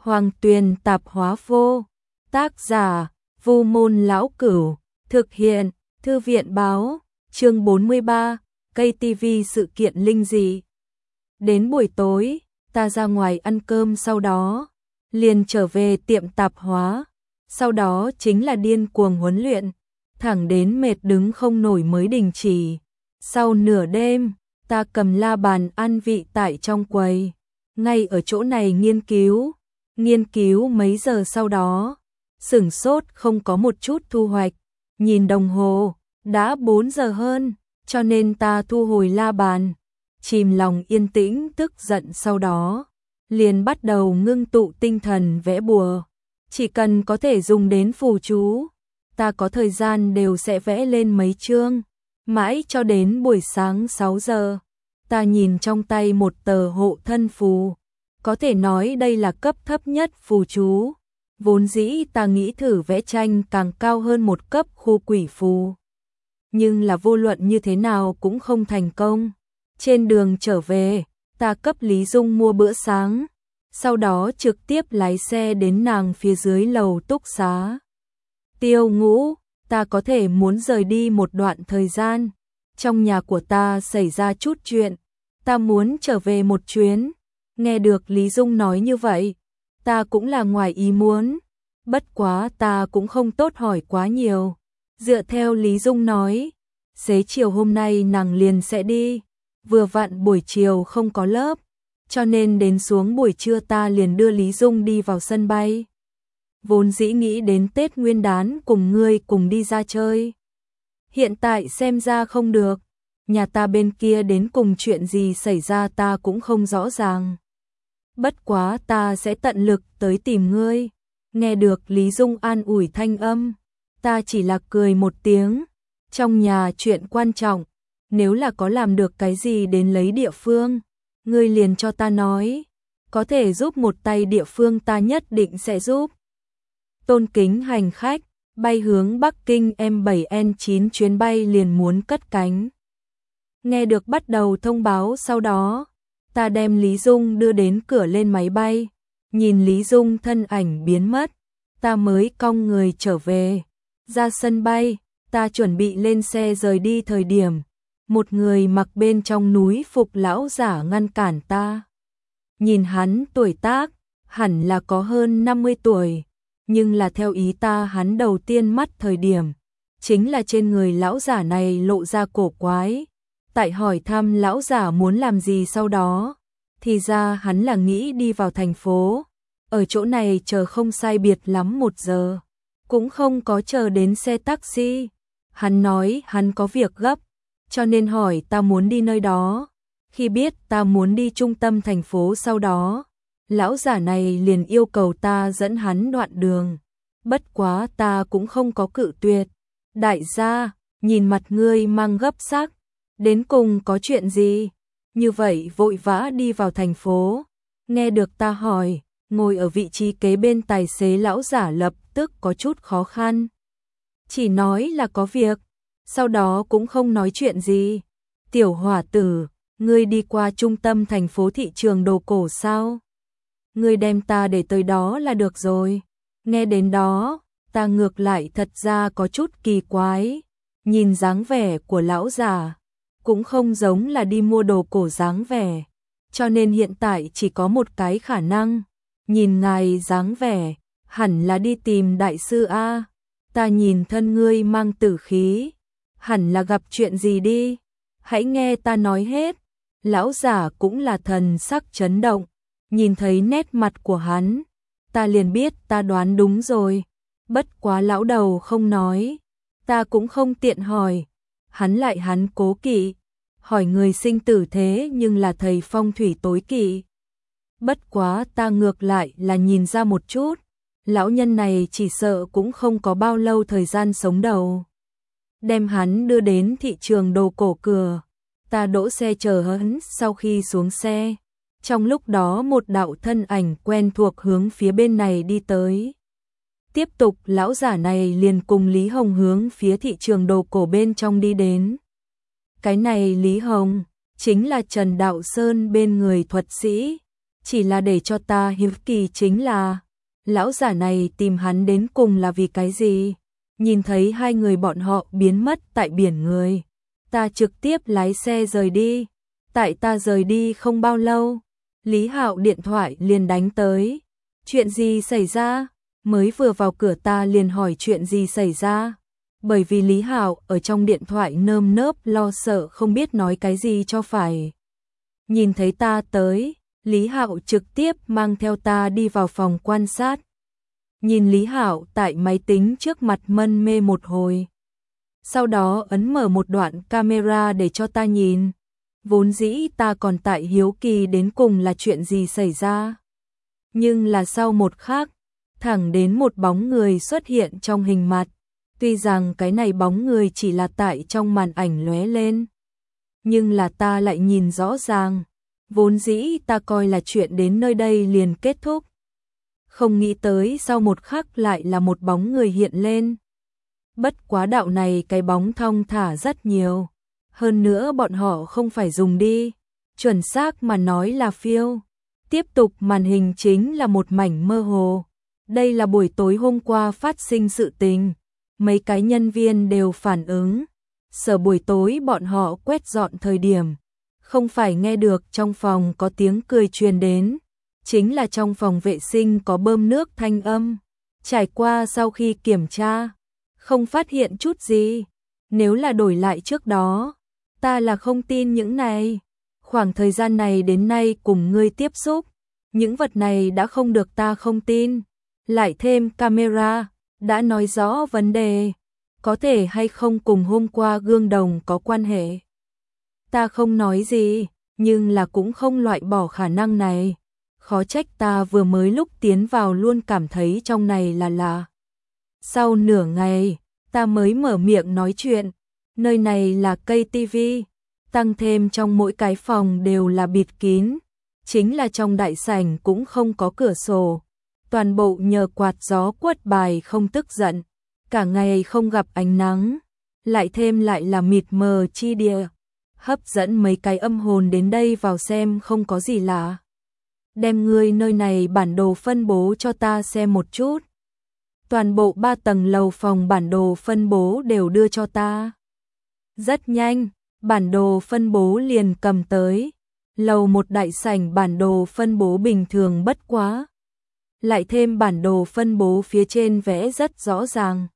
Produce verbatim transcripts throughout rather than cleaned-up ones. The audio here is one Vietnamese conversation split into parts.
Hoàng Tuyền tạp hóa vô. Tác giả, Vu Môn Lão Cửu. Thực hiện, Thư viện Báo. Chương bốn mươi ba, cây ti vi sự kiện linh dị. Đến buổi tối, ta ra ngoài ăn cơm, sau đó liền trở về tiệm tạp hóa. Sau đó chính là điên cuồng huấn luyện, thẳng đến mệt đứng không nổi mới đình chỉ. Sau nửa đêm, ta cầm la bàn ăn vị tại trong quầy, ngay ở chỗ này nghiên cứu. Nghiên cứu mấy giờ sau đó, sửng sốt không có một chút thu hoạch. Nhìn đồng hồ, đã bốn giờ hơn, cho nên ta thu hồi la bàn, chìm lòng yên tĩnh tức giận, sau đó liền bắt đầu ngưng tụ tinh thần vẽ bùa. Chỉ cần có thể dùng đến phù chú, ta có thời gian đều sẽ vẽ lên mấy chương. Mãi cho đến buổi sáng sáu giờ, ta nhìn trong tay một tờ hộ thân phù. Có thể nói đây là cấp thấp nhất phù chú. Vốn dĩ ta nghĩ thử vẽ tranh càng cao hơn một cấp khu quỷ phù, nhưng là vô luận như thế nào cũng không thành công. Trên đường trở về, ta cấp Lý Dung mua bữa sáng, sau đó trực tiếp lái xe đến nàng phía dưới lầu túc xá. Tiêu Ngũ, ta có thể muốn rời đi một đoạn thời gian. Trong nhà của ta xảy ra chút chuyện, ta muốn trở về một chuyến. Nghe được Lý Dung nói như vậy, ta cũng là ngoài ý muốn. Bất quá ta cũng không tốt hỏi quá nhiều. Dựa theo Lý Dung nói, xế chiều hôm nay nàng liền sẽ đi. Vừa vặn buổi chiều không có lớp, cho nên đến xuống buổi trưa ta liền đưa Lý Dung đi vào sân bay. Vốn dĩ nghĩ đến Tết Nguyên đán cùng ngươi cùng đi ra chơi. Hiện tại xem ra không được. Nhà ta bên kia đến cùng chuyện gì xảy ra ta cũng không rõ ràng. Bất quá ta sẽ tận lực tới tìm ngươi. Nghe được Lý Dung an ủi thanh âm, ta chỉ là cười một tiếng. Trong nhà chuyện quan trọng, nếu là có làm được cái gì đến lấy địa phương, ngươi liền cho ta nói. Có thể giúp một tay địa phương ta nhất định sẽ giúp. Tôn kính hành khách, bay hướng Bắc Kinh M bảy N chín chuyến bay liền muốn cất cánh. Nghe được bắt đầu thông báo, sau đó ta đem Lý Dung đưa đến cửa lên máy bay. Nhìn Lý Dung thân ảnh biến mất, ta mới cong người trở về. Ra sân bay, ta chuẩn bị lên xe rời đi thời điểm, một người mặc bên trong núi phục lão giả ngăn cản ta. Nhìn hắn tuổi tác, hẳn là có hơn năm mươi tuổi, nhưng là theo ý ta hắn đầu tiên mắt thời điểm, chính là trên người lão giả này lộ ra cổ quái. Tại hỏi thăm lão giả muốn làm gì sau đó, thì ra hắn là nghĩ đi vào thành phố. Ở chỗ này chờ không sai biệt lắm một giờ, cũng không có chờ đến xe taxi. Hắn nói hắn có việc gấp, cho nên hỏi ta muốn đi nơi đó. Khi biết ta muốn đi trung tâm thành phố sau đó, lão giả này liền yêu cầu ta dẫn hắn đoạn đường. Bất quá ta cũng không có cự tuyệt. Đại gia, nhìn mặt ngươi mang gấp sắc, đến cùng có chuyện gì? Như vậy vội vã đi vào thành phố. Nghe được ta hỏi, ngồi ở vị trí kế bên tài xế lão giả lập tức có chút khó khăn. Chỉ nói là có việc, sau đó cũng không nói chuyện gì. Tiểu hỏa tử, ngươi đi qua trung tâm thành phố thị trường đồ cổ sao? Ngươi đem ta để tới đó là được rồi. Nghe đến đó, ta ngược lại thật ra có chút kỳ quái. Nhìn dáng vẻ của lão già, cũng không giống là đi mua đồ cổ dáng vẻ. Cho nên hiện tại chỉ có một cái khả năng. Nhìn ngài dáng vẻ, hẳn là đi tìm đại sư A. Ta nhìn thân ngươi mang tử khí, hẳn là gặp chuyện gì đi. Hãy nghe ta nói hết. Lão giả cũng là thần sắc chấn động. Nhìn thấy nét mặt của hắn, ta liền biết ta đoán đúng rồi. Bất quá lão đầu không nói, ta cũng không tiện hỏi. Hắn lại hắn cố kỵ, hỏi người sinh tử thế nhưng là thầy phong thủy tối kỵ. Bất quá ta ngược lại là nhìn ra một chút, lão nhân này chỉ sợ cũng không có bao lâu thời gian sống đầu. Đem hắn đưa đến thị trường đồ cổ cửa, ta đỗ xe chờ hắn. Sau khi xuống xe, trong lúc đó một đạo thân ảnh quen thuộc hướng phía bên này đi tới. Tiếp tục lão giả này liền cùng Lý Hồng hướng phía thị trường đồ cổ bên trong đi đến. Cái này Lý Hồng chính là Trần Đạo Sơn bên người thuật sĩ. Chỉ là để cho ta hiếu kỳ chính là, lão giả này tìm hắn đến cùng là vì cái gì? Nhìn thấy hai người bọn họ biến mất tại biển người, ta trực tiếp lái xe rời đi. Tại ta rời đi không bao lâu, Lý Hạo điện thoại liền đánh tới. Chuyện gì xảy ra? Mới vừa vào cửa ta liền hỏi chuyện gì xảy ra. Bởi vì Lý Hạo ở trong điện thoại nơm nớp lo sợ không biết nói cái gì cho phải. Nhìn thấy ta tới, Lý Hạo trực tiếp mang theo ta đi vào phòng quan sát. Nhìn Lý Hạo tại máy tính trước mặt mân mê một hồi. Sau đó ấn mở một đoạn camera để cho ta nhìn. Vốn dĩ ta còn tại hiếu kỳ đến cùng là chuyện gì xảy ra. Nhưng là sau một khắc, thẳng đến một bóng người xuất hiện trong hình mặt. Tuy rằng cái này bóng người chỉ là tại trong màn ảnh lóe lên, nhưng là ta lại nhìn rõ ràng. Vốn dĩ ta coi là chuyện đến nơi đây liền kết thúc. Không nghĩ tới sau một khắc lại là một bóng người hiện lên. Bất quá đạo này cái bóng thong thả rất nhiều. Hơn nữa bọn họ không phải dùng đi, chuẩn xác mà nói là phiêu. Tiếp tục màn hình chính là một mảnh mơ hồ. Đây là buổi tối hôm qua phát sinh sự tình. Mấy cái nhân viên đều phản ứng. Sở buổi tối bọn họ quét dọn thời điểm. Không phải nghe được trong phòng có tiếng cười truyền đến. Chính là trong phòng vệ sinh có bơm nước thanh âm. Trải qua sau khi kiểm tra, không phát hiện chút gì. Nếu là đổi lại trước đó, ta là không tin những này. Khoảng thời gian này đến nay cùng ngươi tiếp xúc, những vật này đã không được ta không tin. Lại thêm camera, đã nói rõ vấn đề. Có thể hay không cùng hôm qua gương đồng có quan hệ. Ta không nói gì, nhưng là cũng không loại bỏ khả năng này. Khó trách ta vừa mới lúc tiến vào luôn cảm thấy trong này là lạ. Sau nửa ngày, ta mới mở miệng nói chuyện. Nơi này là cây tivi, tăng thêm trong mỗi cái phòng đều là bịt kín. Chính là trong đại sảnh cũng không có cửa sổ. Toàn bộ nhờ quạt gió quất bài không tức giận. Cả ngày không gặp ánh nắng. Lại thêm lại là mịt mờ chi địa. Hấp dẫn mấy cái âm hồn đến đây vào xem không có gì lạ. Đem ngươi nơi này bản đồ phân bố cho ta xem một chút. Toàn bộ ba tầng lầu phòng bản đồ phân bố đều đưa cho ta. Rất nhanh, bản đồ phân bố liền cầm tới. Lầu một đại sảnh bản đồ phân bố bình thường bất quá. Lại thêm bản đồ phân bố phía trên vẽ rất rõ ràng.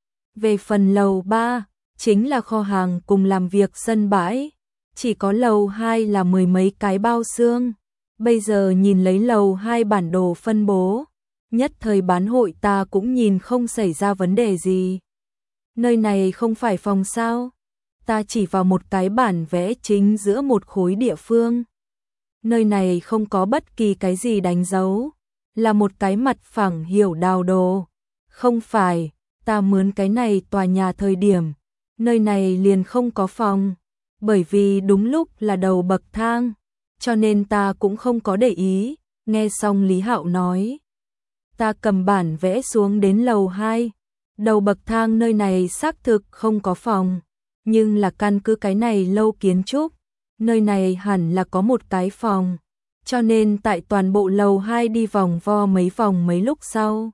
Về phần lầu ba, chính là kho hàng cùng làm việc sân bãi. Chỉ có lầu hai là mười mấy cái bao xương. Bây giờ nhìn lấy lầu hai bản đồ phân bố, nhất thời bán hội ta cũng nhìn không xảy ra vấn đề gì. Nơi này không phải phòng sao? Ta chỉ vào một cái bản vẽ chính giữa một khối địa phương. Nơi này không có bất kỳ cái gì đánh dấu, là một cái mặt phẳng hiểu đào đồ. Không phải, ta mướn cái này tòa nhà thời điểm, nơi này liền không có phòng, bởi vì đúng lúc là đầu bậc thang. Cho nên ta cũng không có để ý. Nghe xong Lý Hạo nói, ta cầm bản vẽ xuống đến lầu hai. Đầu bậc thang nơi này xác thực không có phòng, nhưng là căn cứ cái này lâu kiến trúc, nơi này hẳn là có một cái phòng. Cho nên tại toàn bộ lầu hai đi vòng vo mấy vòng mấy lúc sau,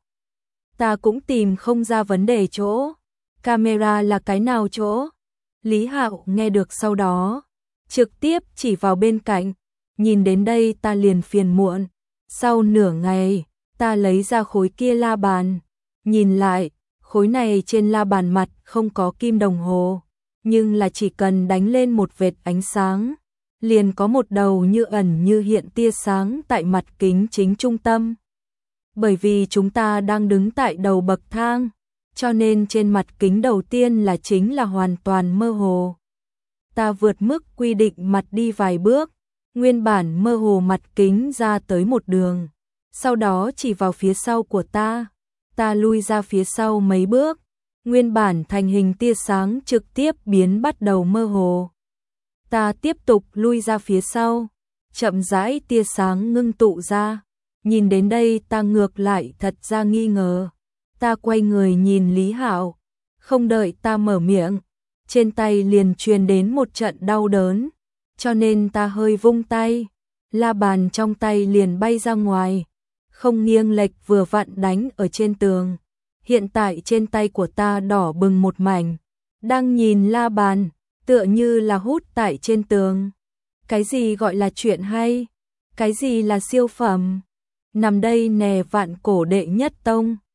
ta cũng tìm không ra vấn đề chỗ. Camera là cái nào chỗ? Lý Hạo nghe được sau đó, trực tiếp chỉ vào bên cạnh. Nhìn đến đây ta liền phiền muộn. Sau nửa ngày, ta lấy ra khối kia la bàn. Nhìn lại, khối này trên la bàn mặt không có kim đồng hồ. Nhưng là chỉ cần đánh lên một vệt ánh sáng, liền có một đầu như ẩn như hiện tia sáng tại mặt kính chính trung tâm. Bởi vì chúng ta đang đứng tại đầu bậc thang, cho nên trên mặt kính đầu tiên là chính là hoàn toàn mơ hồ. Ta vượt mức quy định mặt đi vài bước. Nguyên bản mơ hồ mặt kính ra tới một đường, sau đó chỉ vào phía sau của ta, ta lui ra phía sau mấy bước, nguyên bản thành hình tia sáng trực tiếp biến bắt đầu mơ hồ. Ta tiếp tục lui ra phía sau, chậm rãi tia sáng ngưng tụ ra, nhìn đến đây ta ngược lại thật ra nghi ngờ. Ta quay người nhìn Lý Hạo, không đợi ta mở miệng, trên tay liền truyền đến một trận đau đớn. Cho nên ta hơi vung tay, la bàn trong tay liền bay ra ngoài, không nghiêng lệch vừa vặn đánh ở trên tường. Hiện tại trên tay của ta đỏ bừng một mảnh, đang nhìn la bàn, tựa như là hút tại trên tường. Cái gì gọi là chuyện hay? Cái gì là siêu phẩm? Nằm đây nè vạn cổ đệ nhất tông.